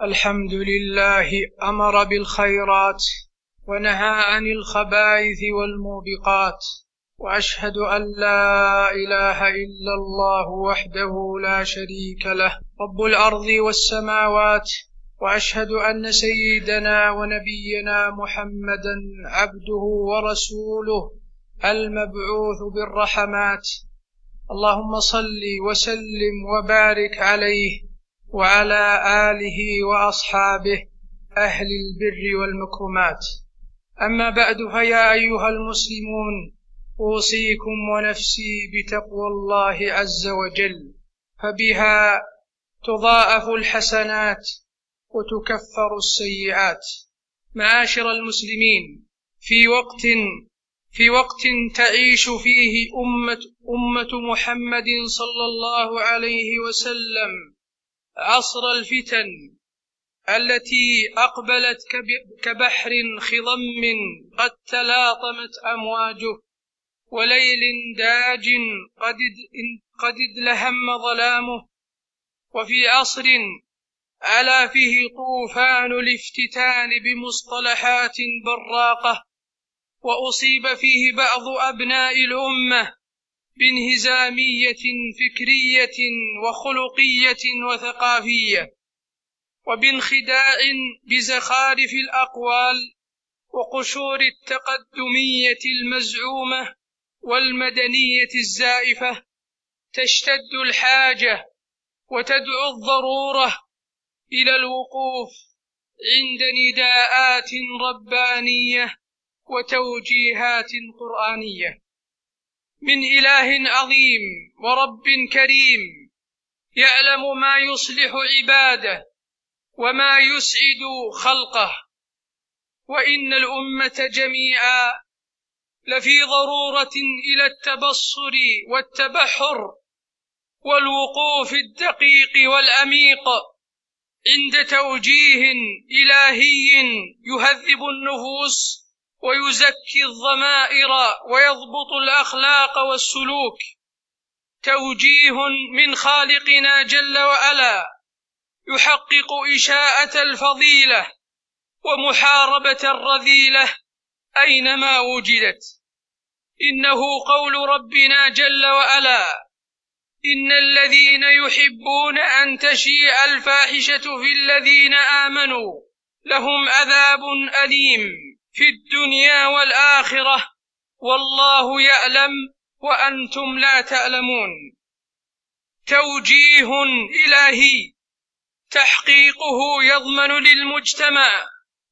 الحمد لله أمر بالخيرات ونهى عن الخبائث والموبقات، وأشهد أن لا إله إلا الله وحده لا شريك له رب الأرض والسماوات، وأشهد أن سيدنا ونبينا محمدا عبده ورسوله المبعوث بالرحمات. اللهم صل وسلم وبارك عليه وعلى آله وأصحابه أهل البر والمكرمات. أما بعد، فيا أيها المسلمون، أوصيكم ونفسي بتقوى الله عز وجل، فبها تضاعف الحسنات وتكفر السيئات. معاشر المسلمين، في وقت تعيش فيه أمة محمد صلى الله عليه وسلم عصر الفتن التي أقبلت كبحر خضم قد تلاطمت أمواجه، وليل داج قد ادلهم ظلامه، وفي عصر علا فيه طوفان الافتتان بمصطلحات براقة، وأصيب فيه بعض أبناء الأمة بانهزامية فكرية وخلقية وثقافية، وبانخداع بزخارف الأقوال وقشور التقدمية المزعومة والمدنية الزائفة. تشتد الحاجة وتدعو الضرورة إلى الوقوف عند نداءات ربانية وتوجيهات قرآنية من إله عظيم ورب كريم يعلم ما يصلح عباده وما يسعد خلقه، وإن الأمة جميعا لفي ضرورة إلى التبصر والتبحر والوقوف الدقيق والعميق عند توجيه إلهي يهذب النفوس ويزكي الضمائر ويضبط الأخلاق والسلوك، توجيه من خالقنا جل وعلا يحقق إشاءة الفضيلة ومحاربة الرذيلة أينما وجدت. إنه قول ربنا جل وعلا: إن الذين يحبون أن تشيع الفاحشة في الذين آمنوا لهم عذاب أليم في الدنيا والآخرة والله يعلم وأنتم لا تعلمون. توجيه إلهي تحقيقه يضمن للمجتمع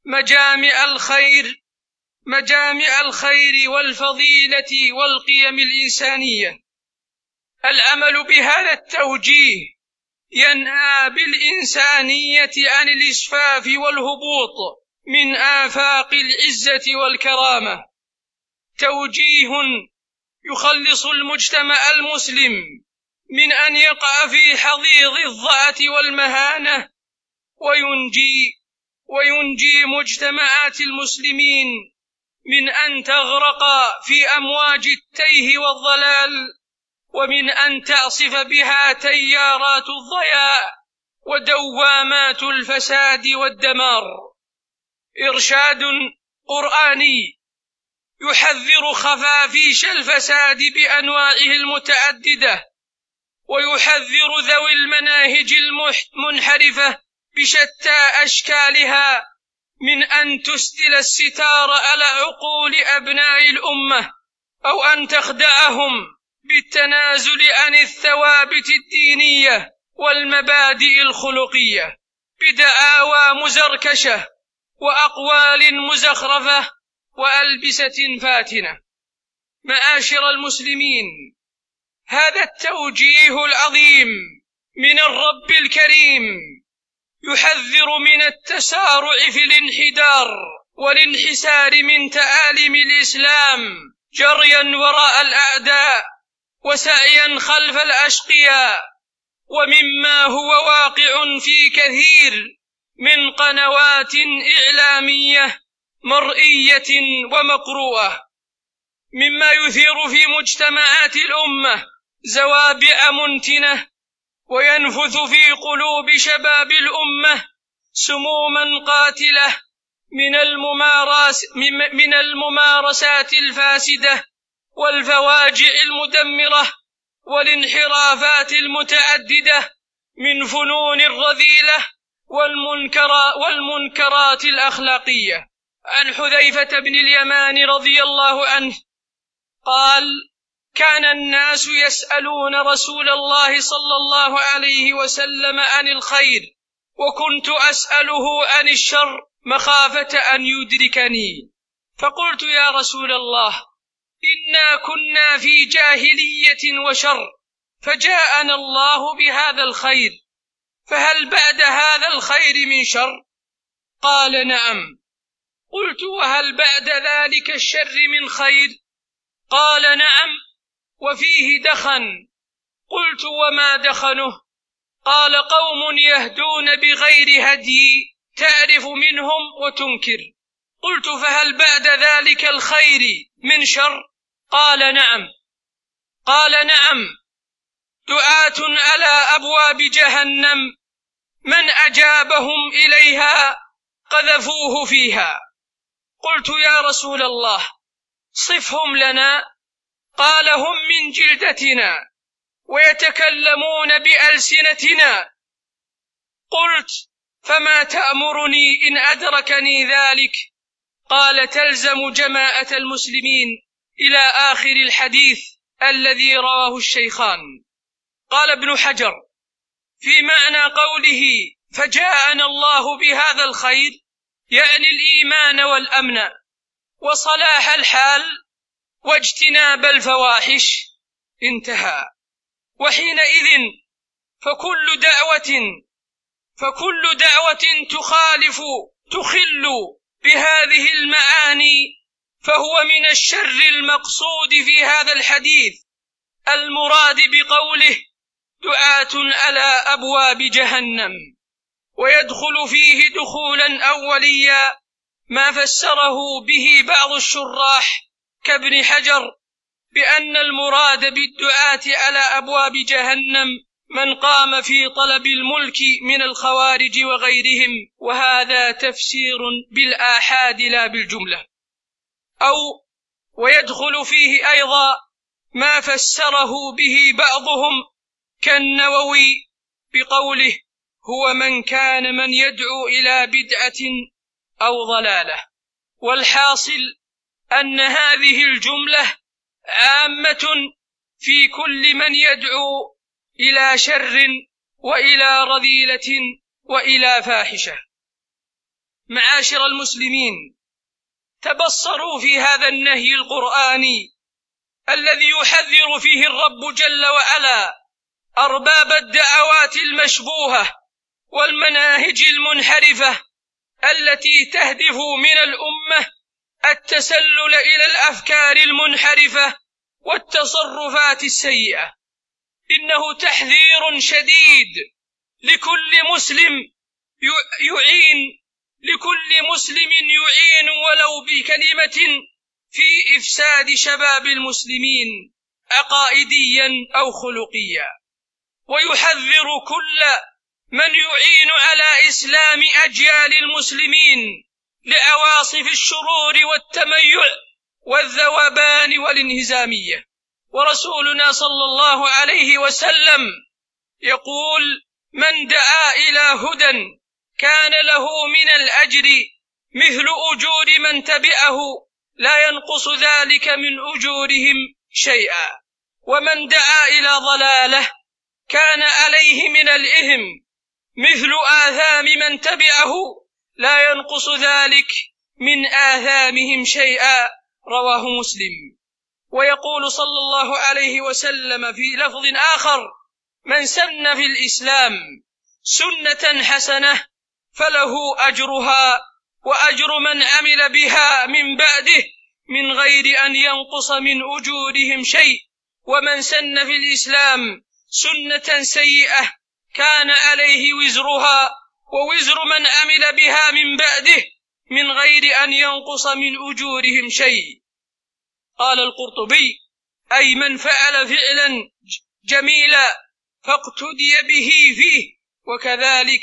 مجامع الخير والفضيلة والقيم الإنسانية. العمل بهذا التوجيه ينهى بالإنسانية عن الإسفاف والهبوط من آفاق العزة والكرامة. توجيه يخلص المجتمع المسلم من أن يقع في حضيض الضعة والمهانة، وينجي مجتمعات المسلمين من أن تغرق في أمواج التيه والضلال، ومن أن تعصف بها تيارات الضياع ودوامات الفساد والدمار. إرشاد قرآني يحذر خفافيش الفساد بأنواعه المتعددة، ويحذر ذوي المناهج المنحرفة بشتى أشكالها من أن تسدل الستار على عقول أبناء الأمة، أو أن تخدعهم بالتنازل عن الثوابت الدينية والمبادئ الخلقية بدعاوى مزركشة وأقوال مزخرفة وألبسة فاتنة. معاشر المسلمين، هذا التوجيه العظيم من الرب الكريم يحذر من التسارع في الانحدار والانحسار من تعاليم الإسلام جريا وراء الأعداء وسعيا خلف الأشقياء، ومما هو واقع في كثير من قنوات إعلامية مرئية ومقروءة، مما يثير في مجتمعات الأمة زوابع منتنة، وينفث في قلوب شباب الأمة سموما قاتلة من الممارسات الفاسدة والفواجع المدمرة والانحرافات المتعددة من فنون الرذيلة والمنكرات الأخلاقية. عن حذيفة بن اليمان رضي الله عنه قال: كان الناس يسألون رسول الله صلى الله عليه وسلم عن الخير، وكنت أسأله عن الشر مخافة أن يدركني، فقلت: يا رسول الله، إنا كنا في جاهلية وشر، فجاءنا الله بهذا الخير، فهل بعد هذا الخير من شر؟ قال: نعم. قلت: وهل بعد ذلك الشر من خير؟ قال: نعم، وفيه دخن. قلت: وما دخنه؟ قال: قوم يهدون بغير هدي تعرف منهم وتنكر. قلت: فهل بعد ذلك الخير من شر؟ قال: نعم. قال: نعم، دعاة على أبواب جهنم من أجابهم إليها قذفوه فيها. قلت: يا رسول الله، صفهم لنا. قال: هم من جلدتنا ويتكلمون بألسنتنا. قلت: فما تأمرني إن أدركني ذلك؟ قال: تلزم جماعة المسلمين إلى آخر الحديث الذي رواه الشيخان. قال ابن حجر في معنى قوله فجاءنا الله بهذا الخير، يعني الإيمان والأمن وصلاح الحال واجتناب الفواحش. انتهى. وحينئذ فكل دعوة تخل بهذه المعاني فهو من الشر المقصود في هذا الحديث، المراد بقوله دعاة على أبواب جهنم. ويدخل فيه دخولا أوليا ما فسره به بعض الشراح كابن حجر بأن المراد بالدعاة على أبواب جهنم من قام في طلب الملك من الخوارج وغيرهم، وهذا تفسير بالآحاد لا بالجملة. ويدخل فيه أيضا ما فسره به بعضهم كالنووي بقوله هو من يدعو إلى بدعة أو ضلالة. والحاصل أن هذه الجملة عامة في كل من يدعو إلى شر وإلى رذيلة وإلى فاحشة. معاشر المسلمين، تبصروا في هذا النهي القرآني الذي يحذر فيه الرب جل وعلا أرباب الدعوات المشبوهة والمناهج المنحرفة التي تهدف من الأمة التسلل إلى الأفكار المنحرفة والتصرفات السيئة. إنه تحذير شديد لكل مسلم يعين ولو بكلمة في إفساد شباب المسلمين عقائديا أو خلقيا، ويحذر كل من يعين على إسلام أجيال المسلمين لعواصف الشرور والتميع والذوبان والانهزامية. ورسولنا صلى الله عليه وسلم يقول من دعا إلى هدى كان له من الأجر مثل أجور من تبعه لا ينقص ذلك من أجورهم شيئا، ومن دعا إلى ضلالة كان عليه من الإثم مثل آثام من تبعه لا ينقص ذلك من آثامهم شيئا. رواه مسلم. ويقول صلى الله عليه وسلم في لفظ آخر من سن في الإسلام سنة حسنة فله أجرها وأجر من عمل بها من بعده من غير أن ينقص من أجورهم شيء، ومن سن في الإسلام سنة سيئة كان عليه وزرها ووزر من عمل بها من بعده من غير أن ينقص من أجورهم شيء. قال القرطبي أي من فعل فعلا جميلا فاقتدي به فيه، وكذلك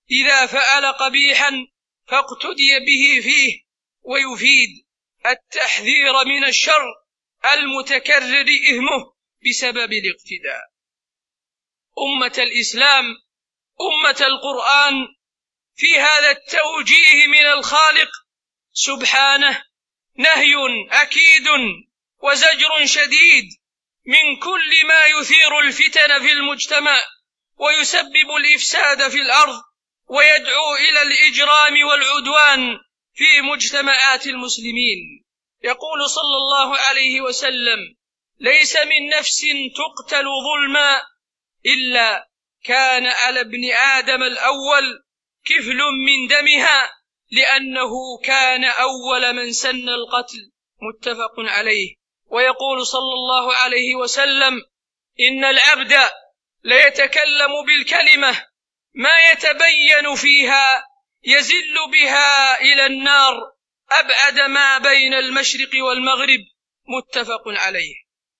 إذا فعل قبيحا فاقتدي به فيه، ويفيد التحذير من الشر المتكرر إثمه بسبب الاقتداء. أمة الإسلام، أمة القرآن، في هذا التوجيه من الخالق سبحانه نهي أكيد وزجر شديد من كل ما يثير الفتن في المجتمع ويسبب الإفساد في الأرض ويدعو إلى الإجرام والعدوان في مجتمعات المسلمين. يقول صلى الله عليه وسلم: ليس من نفس تقتل ظلما إلا كان على ابن آدم الأول كفل من دمها، لأنه كان أول من سن القتل. متفق عليه. ويقول صلى الله عليه وسلم: إن العبد ليتكلم بالكلمة ما يتبين فيها يزل بها إلى النار أبعد ما بين المشرق والمغرب. متفق عليه.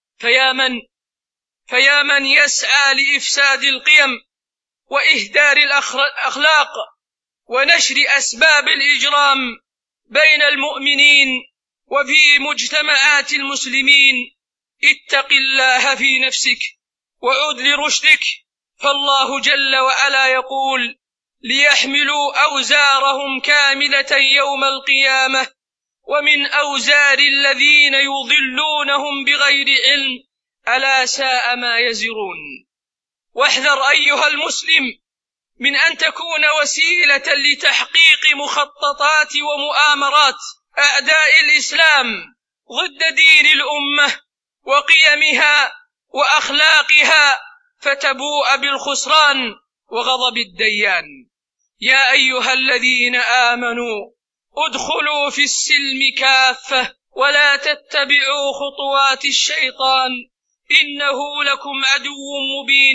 فيا من يسعى لإفساد القيم وإهدار الأخلاق ونشر أسباب الإجرام بين المؤمنين وفي مجتمعات المسلمين، اتق الله في نفسك وعد لرشدك، فالله جل وعلا يقول: ليحملوا أوزارهم كاملة يوم القيامة ومن أوزار الذين يضلونهم بغير علم ألا ساء ما يزرون. واحذر أيها المسلم من أن تكون وسيلة لتحقيق مخططات ومؤامرات أعداء الإسلام ضد دين الأمة وقيمها وأخلاقها فتبوء بالخسران وغضب الديان. يا أيها الذين آمنوا ادخلوا في السلم كافة ولا تتبعوا خطوات الشيطان إنه لكم عدو مبين.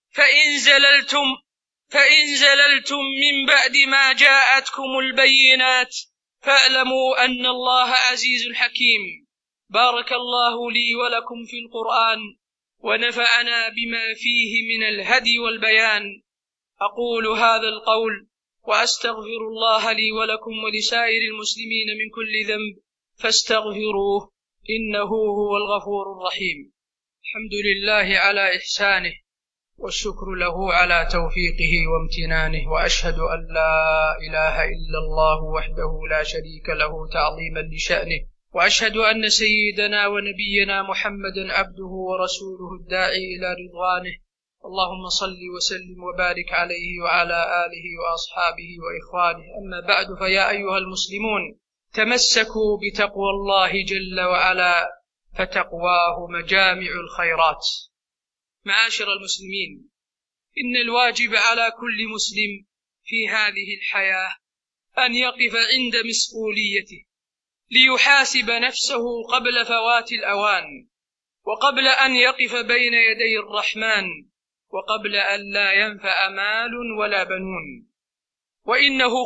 فإن زللتم من بعد ما جاءتكم البينات فاعلموا أن الله عزيز حكيم. بارك الله لي ولكم في القرآن ونفعنا بما فيه من الهدي والبيان. أقول هذا القول وأستغفر الله لي ولكم ولسائر المسلمين من كل ذنب فاستغفروه إنه هو الغفور الرحيم. الحمد لله على إحسانه والشكر له على توفيقه وامتنانه، وأشهد أن لا إله إلا الله وحده لا شريك له تعظيما لشأنه، وأشهد أن سيدنا ونبينا محمدا عبده ورسوله الداعي إلى رضوانه. اللهم صل وسلم وبارك عليه وعلى آله وأصحابه وإخوانه. أما بعد، فيا أيها المسلمون، تمسكوا بتقوى الله جل وعلا فتقواه مجامع الخيرات. معاشر المسلمين، إن الواجب على كل مسلم في هذه الحياة أن يقف عند مسؤوليته ليحاسب نفسه قبل فوات الأوان، وقبل أن يقف بين يدي الرحمن، وقبل أن لا ينفع مال ولا بنون. وإنه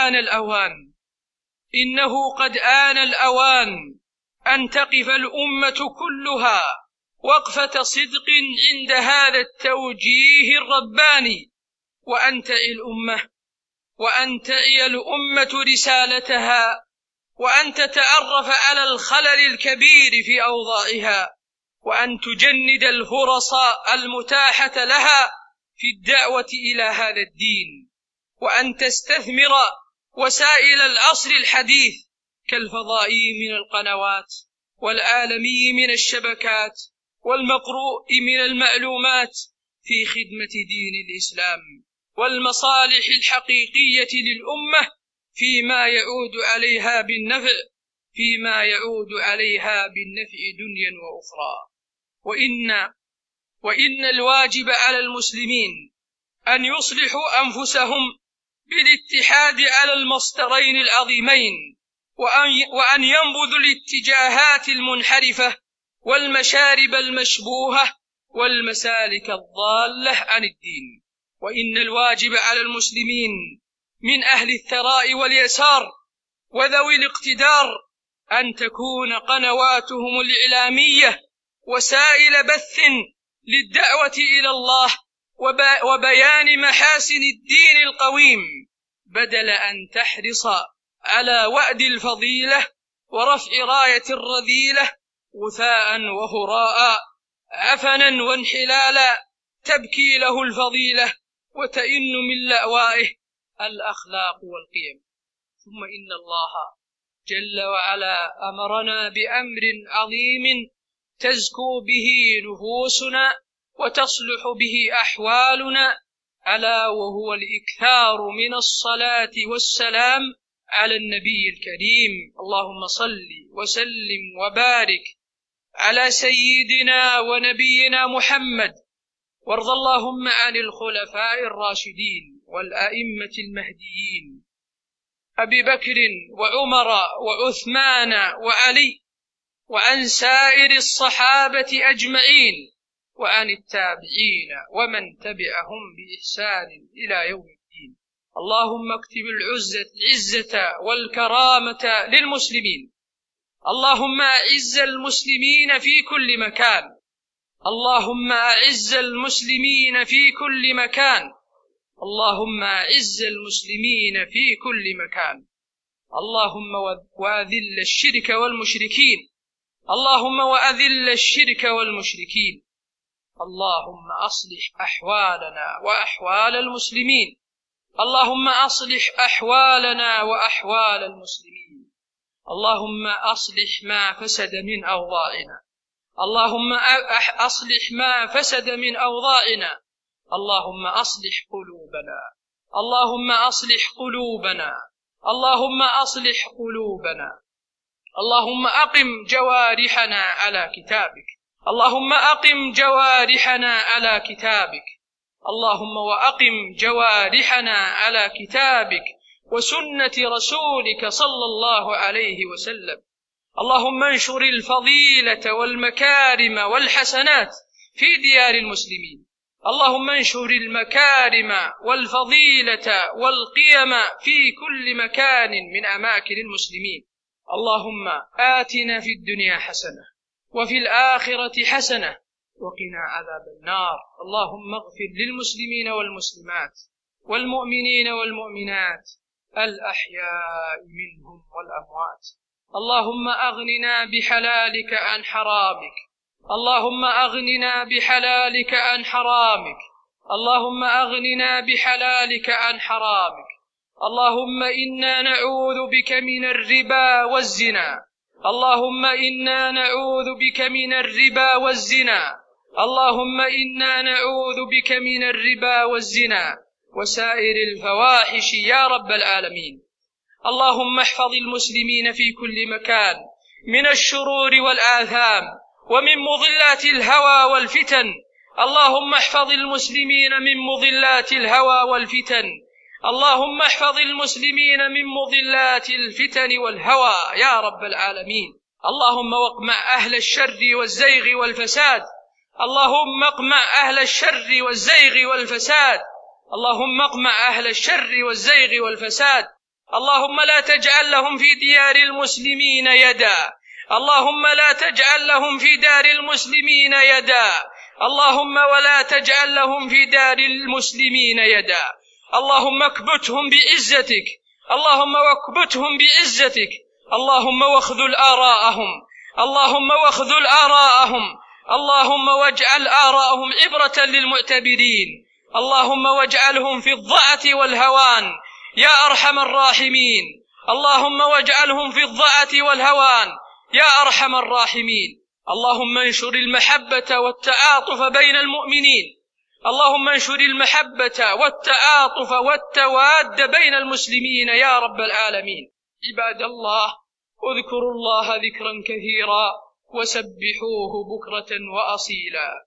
قد آن الأوان أن تقف الأمة كلها وقفة صدق عند هذا التوجيه الرباني، وأن تعي الأمة رسالتها، وأن تتعرف على الخلل الكبير في أوضاعها، وأن تجند الفرص المتاحة لها في الدعوة إلى هذا الدين، وأن تستثمر وسائل العصر الحديث كالفضائي من القنوات، والعالمي من الشبكات، والمقروء من المعلومات في خدمة دين الإسلام والمصالح الحقيقية للأمة فيما يعود عليها بالنفع دنيا وأخرى. وإن الواجب على المسلمين أن يصلحوا أنفسهم بالاتحاد على المصدرين العظيمين، وأن ينبذوا الاتجاهات المنحرفة والمشارب المشبوهة والمسالك الضالة عن الدين. وإن الواجب على المسلمين من أهل الثراء واليسار وذوي الاقتدار أن تكون قنواتهم الإعلامية وسائل بث للدعوة إلى الله وبيان محاسن الدين القويم، بدل أن تحرص على وأد الفضيلة ورفع راية الرذيلة غثاء وهراء، عفنا وانحلالا تبكي له الفضيلة وتئن من لأوائه الأخلاق والقيم. ثم إن الله جل وعلا أمرنا بأمر عظيم تزكو به نفوسنا وتصلح به أحوالنا، ألا وهو الإكثار من الصلاة والسلام على النبي الكريم. اللهم صل وسلم وبارك على سيدنا ونبينا محمد، وارض اللهم عن الخلفاء الراشدين والأئمة المهديين أبي بكر وعمر وعثمان وعلي، وعن سائر الصحابة أجمعين، وعن التابعين ومن تبعهم بإحسان إلى يوم الدين. اللهم اكتب العزة والكرامة للمسلمين. اللهم أعز المسلمين في كل مكان. اللهم أعز المسلمين في كل مكان. اللهم أعز المسلمين في كل مكان. اللهم وأذل الشرك والمشركين. اللهم وأذل الشرك والمشركين. اللهم أصلح أحوالنا وأحوال المسلمين. اللهم أصلح أحوالنا وأحوال المسلمين. اللهم أصلح ما فسد من أوضاعنا. اللهم أصلح ما فسد من أوضاعنا. اللهم أصلح قلوبنا. اللهم أصلح قلوبنا. اللهم أصلح قلوبنا. اللهم أقم جوارحنا على كتابك. اللهم أقم جوارحنا على كتابك. اللهم وأقم جوارحنا على كتابك وسنة رسولك صلى الله عليه وسلم. اللهم انشر الفضيلة والمكارم والحسنات في ديار المسلمين. اللهم انشر المكارم والفضيلة والقيم في كل مكان من أماكن المسلمين. اللهم آتنا في الدنيا حسنة وفي الآخرة حسنة وقنا عذاب النار. اللهم اغفر للمسلمين والمسلمات والمؤمنين والمؤمنات الأحياء منهم والأموات. اللهم أغننا بحلالك عن حرامك. اللهم أغننا بحلالك عن حرامك. اللهم أغننا بحلالك عن حرامك. اللهم إنا نعوذ بك من الربا والزنا. اللهم إنا نعوذ بك من الربا والزنا. اللهم إنا نعوذ بك من الربا والزنا وسائر الفواحش يا رب العالمين. اللهم احفظ المسلمين في كل مكان من الشرور والآثام ومن مضلات الهوى والفتن. اللهم احفظ المسلمين من مضلات الهوى والفتن. اللهم احفظ المسلمين من مضلات الفتن والهوى يا رب العالمين. اللهم واقمع أهل الشر والزيغ والفساد. اللهم اقمع أهل الشر والزيغ والفساد. اللهم اقمع أهل الشر والزيغ والفساد. اللهم لا تجعل لهم في ديار المسلمين يدا. اللهم لا تجعل لهم في دار المسلمين يدا. اللهم ولا تجعل لهم في دار المسلمين يدا. اللهم اكبتهم بعزتك. اللهم واكبتهم بعزتك. اللهم واخذل آراءهم. اللهم واخذل آراءهم. اللهم واجعل آراءهم عبرة للمعتبرين. اللهم واجعلهم في الضعة والهوان يا أرحم الراحمين. اللهم واجعلهم في الضعة والهوان يا أرحم الراحمين. اللهم انشر المحبة والتعاطف بين المؤمنين. اللهم انشر المحبة والتعاطف والتواد بين المسلمين يا رب العالمين. عباد الله، اذكروا الله ذكرا كثيرا وسبحوه بكرة وأصيلا.